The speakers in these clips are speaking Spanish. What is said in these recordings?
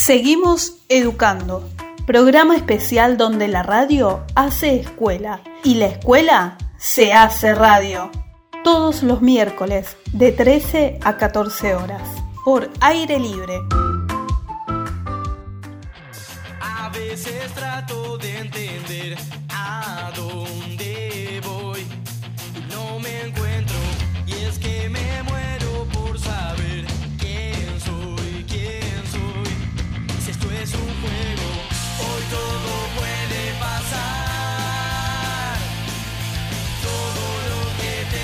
Seguimos educando, programa especial donde la radio hace escuela y la escuela se hace radio. Todos los miércoles de 13 a 14 horas por Aire Libre. A veces trato de entender a dónde voy y no me encuentro, y es que me muero por saber quién soy, si esto es un juego, hoy todo puede pasar, todo lo que te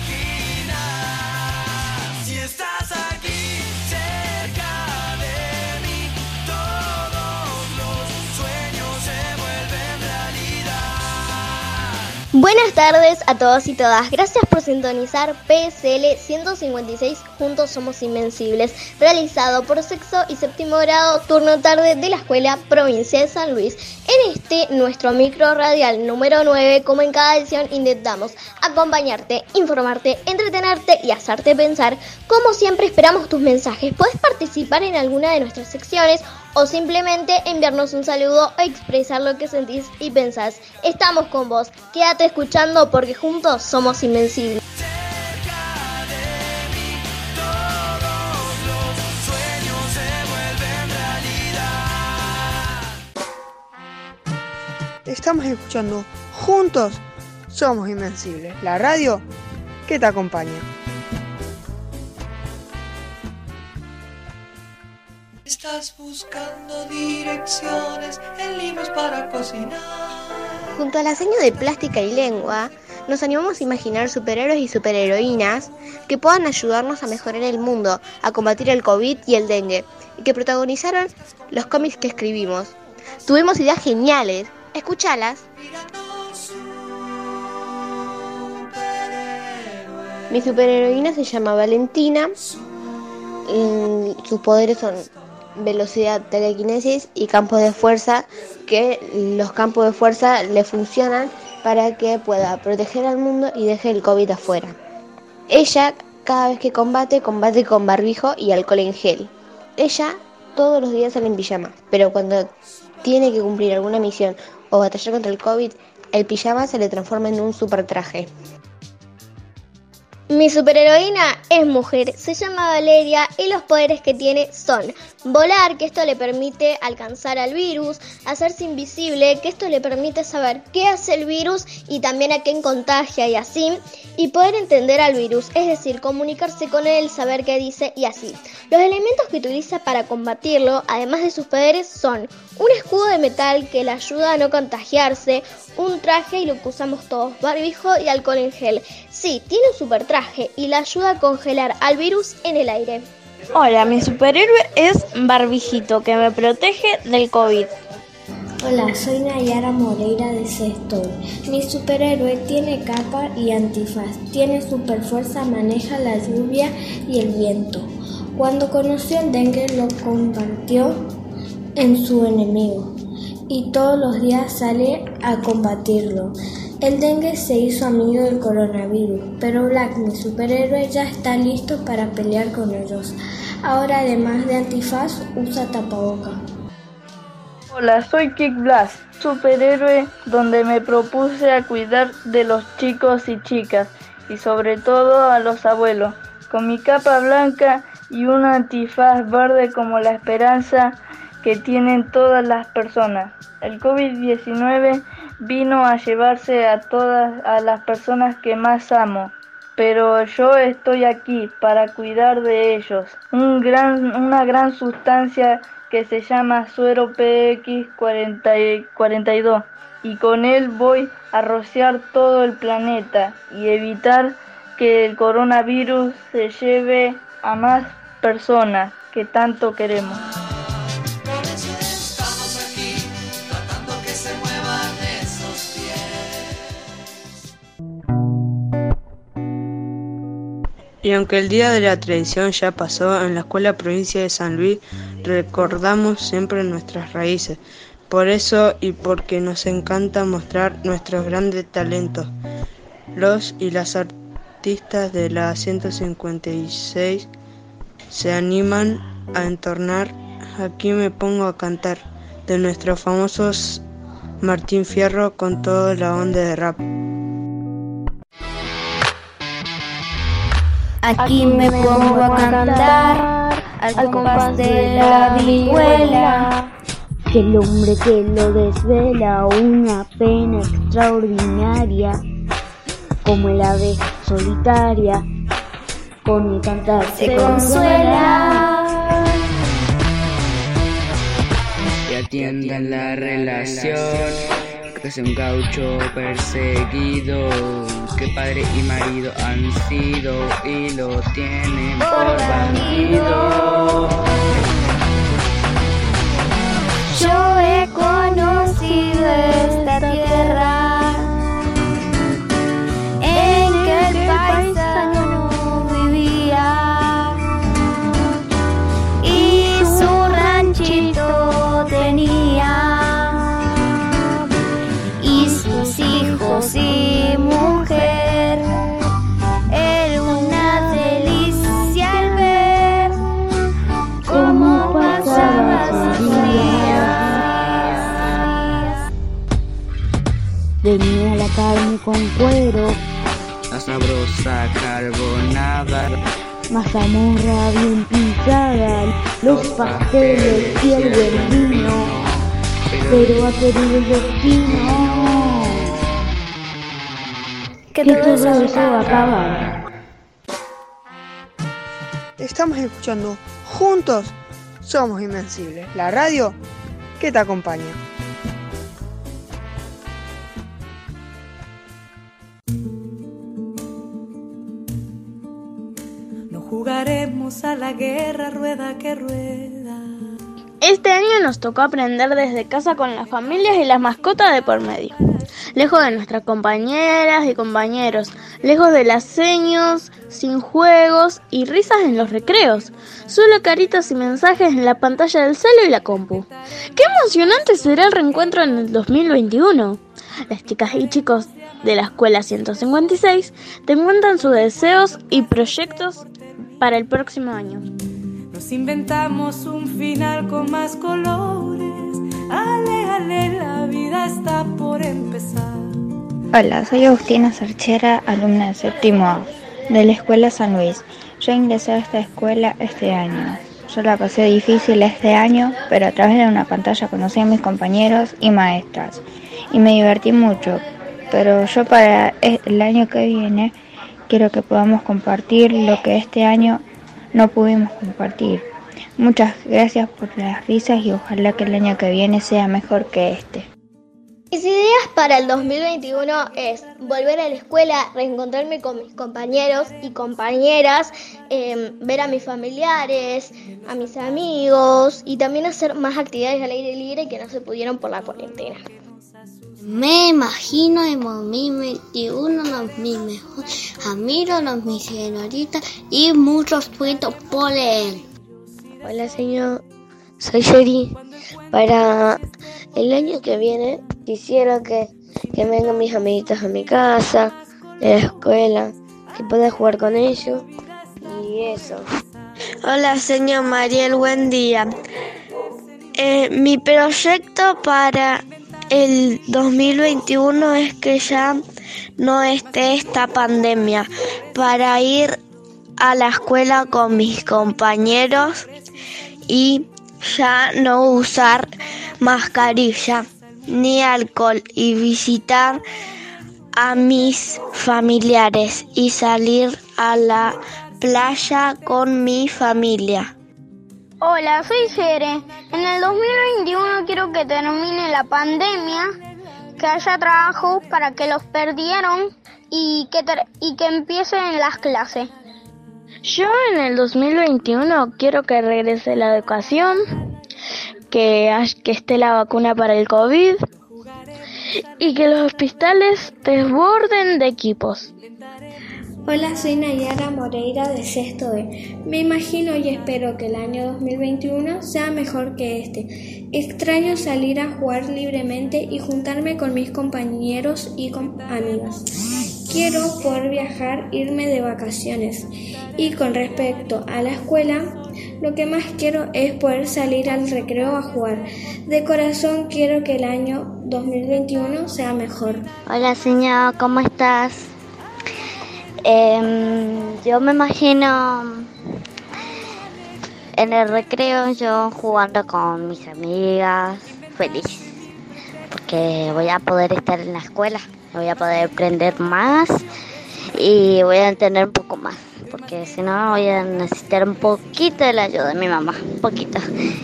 imaginas, si estás aquí cerca de mí, todos los sueños se vuelven realidad. Buenas tardes a todos y todas, gracias por sintonizar PSL 156, Juntos Somos Invencibles, realizado por sexto y séptimo grado, turno tarde de la Escuela Provincia de San Luis. En nuestro micro radial número 9, como en cada edición, intentamos acompañarte, informarte, entretenerte y hacerte pensar. Como siempre, esperamos tus mensajes. Puedes participar en alguna de nuestras secciones o simplemente enviarnos un saludo o expresar lo que sentís y pensás. Estamos con vos, quédate escuchando porque juntos somos invencibles. Estamos escuchando Juntos Somos Invencibles, la radio que te acompaña. Estás buscando direcciones en libros para cocinar. Junto a la seña de plástica y lengua, nos animamos a imaginar superhéroes y superheroínas que puedan ayudarnos a mejorar el mundo, a combatir el COVID y el dengue, y que protagonizaron los cómics que escribimos. Tuvimos ideas geniales. Escúchalas. Mi superheroína se llama Valentina. Sus poderes son velocidad, telequinesis y campos de fuerza, que los campos de fuerza le funcionan para que pueda proteger al mundo y deje el COVID afuera. Ella, cada vez que combate con barbijo y alcohol en gel. Ella todos los días sale en pijama, pero cuando tiene que cumplir alguna misión o batallar contra el COVID, el pijama se le transforma en un super traje. Mi superheroína es mujer, se llama Valeria y los poderes que tiene son volar, que esto le permite alcanzar al virus, hacerse invisible, que esto le permite saber qué hace el virus y también a quién contagia y así, y poder entender al virus, es decir, comunicarse con él, saber qué dice y así. Los elementos que utiliza para combatirlo, además de sus poderes, son un escudo de metal que le ayuda a no contagiarse, un traje y lo que usamos todos, barbijo y alcohol en gel. Sí, tiene un super traje y le ayuda a congelar al virus en el aire. Hola, mi superhéroe es Barbijito, que me protege del COVID. Hola, soy Nayara Moreira de sexto. Mi superhéroe tiene capa y antifaz, tiene super fuerza, maneja la lluvia y el viento. Cuando conoció el dengue lo convirtió en su enemigo y todos los días sale a combatirlo. El dengue se hizo amigo del coronavirus, pero Black, mi superhéroe, ya está listo para pelear con ellos. Ahora, además de antifaz, usa tapaboca. Hola, soy Kick Blast, superhéroe donde me propuse a cuidar de los chicos y chicas, y sobre todo a los abuelos, con mi capa blanca y un antifaz verde como la esperanza que tienen todas las personas. El COVID-19 vino a llevarse a todas a las personas que más amo, pero yo estoy aquí para cuidar de ellos. Una gran sustancia que se llama suero PX42 y con él voy a rociar todo el planeta y evitar que el coronavirus se lleve a más personas que tanto queremos. Y aunque el día de la tradición ya pasó, en la Escuela Provincia de San Luis recordamos siempre nuestras raíces. Por eso y porque nos encanta mostrar nuestros grandes talentos. Los y las artistas de la 156 se animan a entonar aquí me pongo a cantar, de nuestros famosos Martín Fierro con toda la onda de rap. Aquí me pongo a cantar al compás de la vihuela. Que el hombre que lo desvela, una pena extraordinaria, como el ave solitaria, con mi cantar se consuela. Y atiendan la relación, que es un gaucho perseguido, que padre y marido han sido y lo tienen por bandido. Yo he conocido esta tierra en que el paisano vivía y su ranchito tenía y sus hijos y mujer. Era una delicia al ver cómo pasaba su día. Venía la carne con cuero, La sabrosa carbonada, mazamorra bien pintada, los pasteles y el buen vino, pero ha querido el destino que todo eso va a acabar. Estamos escuchando Juntos Somos Invencibles, la radio que te acompaña. No jugaremos a la guerra rueda que rueda. Este año nos tocó aprender desde casa con las familias y las mascotas de por medio. Lejos de nuestras compañeras y compañeros, lejos de las seños, sin juegos y risas en los recreos, solo caritas y mensajes en la pantalla del celu y la compu. ¡Qué emocionante será el reencuentro en el 2021! Las chicas y chicos de la escuela 156 te cuentan sus deseos y proyectos para el próximo año. Nos inventamos un final con más colores. Ale, ale, la vida está por empezar. Hola, soy Agustina Sarchera, alumna de séptimo A de la Escuela San Luis. Yo ingresé a esta escuela este año. Yo la pasé difícil este año, pero a través de una pantalla conocí a mis compañeros y maestras y me divertí mucho. Pero yo para el año que viene quiero que podamos compartir lo que este año no pudimos compartir. Muchas gracias por las risas y ojalá que el año que viene sea mejor que este. Mis ideas para el 2021 es volver a la escuela, reencontrarme con mis compañeros y compañeras, ver a mis familiares, a mis amigos y también hacer más actividades al aire libre que no se pudieron por la cuarentena. Me imagino en 2021 los mis mejores amigos, los mis señoritas y muchos cuentos por leer. Hola señor, soy Yeri. Para el año que viene quisiera que vengan mis amiguitos a mi casa, de la escuela, que pueda jugar con ellos y eso. Hola señor Mariel, buen día. Mi proyecto para el 2021 es que ya no esté esta pandemia, para ir a la escuela con mis compañeros y ya no usar mascarilla ni alcohol y visitar a mis familiares y salir a la playa con mi familia. Hola, soy Cere. En el 2021 quiero que termine la pandemia, que haya trabajo para que los perdieron y que empiecen las clases. Yo en el 2021 quiero que regrese la educación, que esté la vacuna para el COVID y que los hospitales desborden de equipos. Hola, soy Nayara Moreira de sexto B. Me imagino y espero que el año 2021 sea mejor que este. Extraño salir a jugar libremente y juntarme con mis compañeros y amigos. Quiero poder viajar, irme de vacaciones. Y con respecto a la escuela, Lo que más quiero es poder salir al recreo a jugar. De corazón quiero que el año 2021 sea mejor. Hola señor, ¿cómo estás? Yo me imagino en el recreo yo jugando con mis amigas, feliz, porque voy a poder estar en la escuela, voy a poder aprender más y voy a entender un poco más, porque si no voy a necesitar un poquito de la ayuda de mi mamá, un poquito.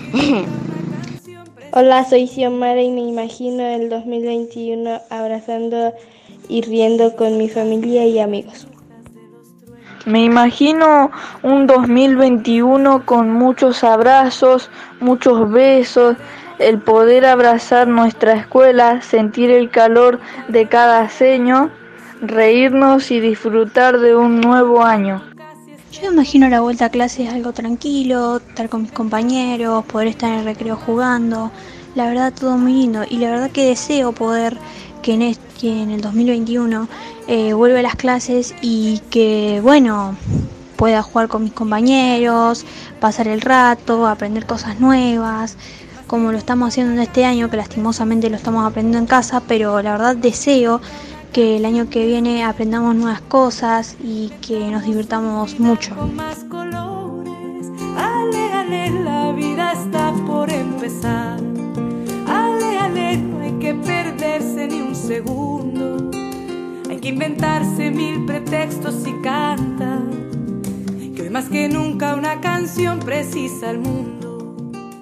Hola, soy Xiomara y me imagino el 2021 abrazando y riendo con mi familia y amigos. Me imagino un 2021 con muchos abrazos, muchos besos, el poder abrazar nuestra escuela, sentir el calor de cada seño, reírnos y disfrutar de un nuevo año. Yo me imagino la vuelta a clases algo tranquilo, estar con mis compañeros, poder estar en el recreo jugando, la verdad todo muy lindo y la verdad que deseo poder que en el 2021 vuelva a las clases y que bueno pueda jugar con mis compañeros, pasar el rato, aprender cosas nuevas, como lo estamos haciendo en este año, que lastimosamente lo estamos aprendiendo en casa, pero la verdad deseo que el año que viene aprendamos nuevas cosas y que nos divirtamos mucho. Con más colores, ale, ale, la vida está por empezar. Ale, ale, no hay que perderse ni un segundo. Hay que inventarse 1000 pretextos y cantar, que hoy más que nunca una canción precisa al mundo.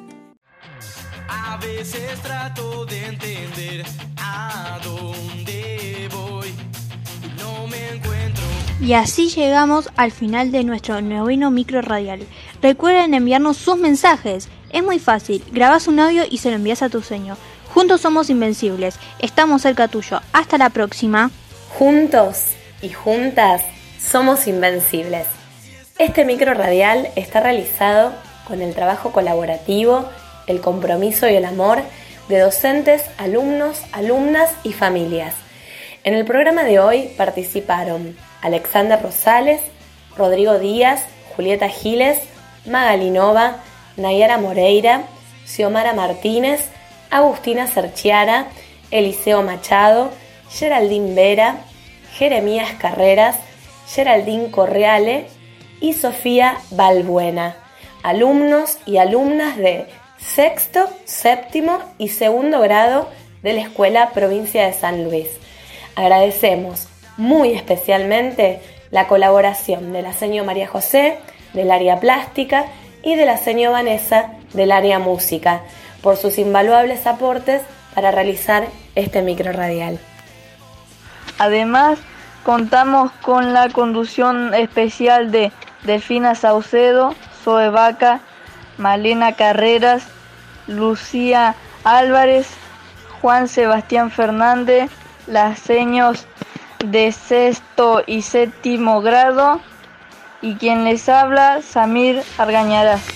A veces trato de entender a dónde voy y no me encuentro. Y así llegamos al final de nuestro 9º micro radial. Recuerden enviarnos sus mensajes. Es muy fácil, grabás un audio y se lo envías a tu seño. Juntos somos invencibles, estamos cerca tuyo. Hasta la próxima. Juntos y juntas somos invencibles. Este micro radial está realizado con el trabajo colaborativo, el compromiso y el amor de docentes, alumnos, alumnas y familias. En el programa de hoy participaron Alexander Rosales, Rodrigo Díaz, Julieta Giles, Magali Nova, Nayara Moreira, Xiomara Martínez, Agustina Serchiara, Eliseo Machado, Geraldine Vera, Jeremías Carreras, Geraldine Correale y Sofía Balbuena, alumnos y alumnas de sexto, séptimo y segundo grado de la Escuela Provincia de San Luis. Agradecemos muy especialmente la colaboración de la señora María José del área plástica y de la señora Vanessa del área música por sus invaluables aportes para realizar este micro radial. Además, contamos con la conducción especial de Delfina Saucedo, Zoe Vaca, Malena Carreras, Lucía Álvarez, Juan Sebastián Fernández, las seños de sexto y séptimo grado y quien les habla, Samir Argañarás.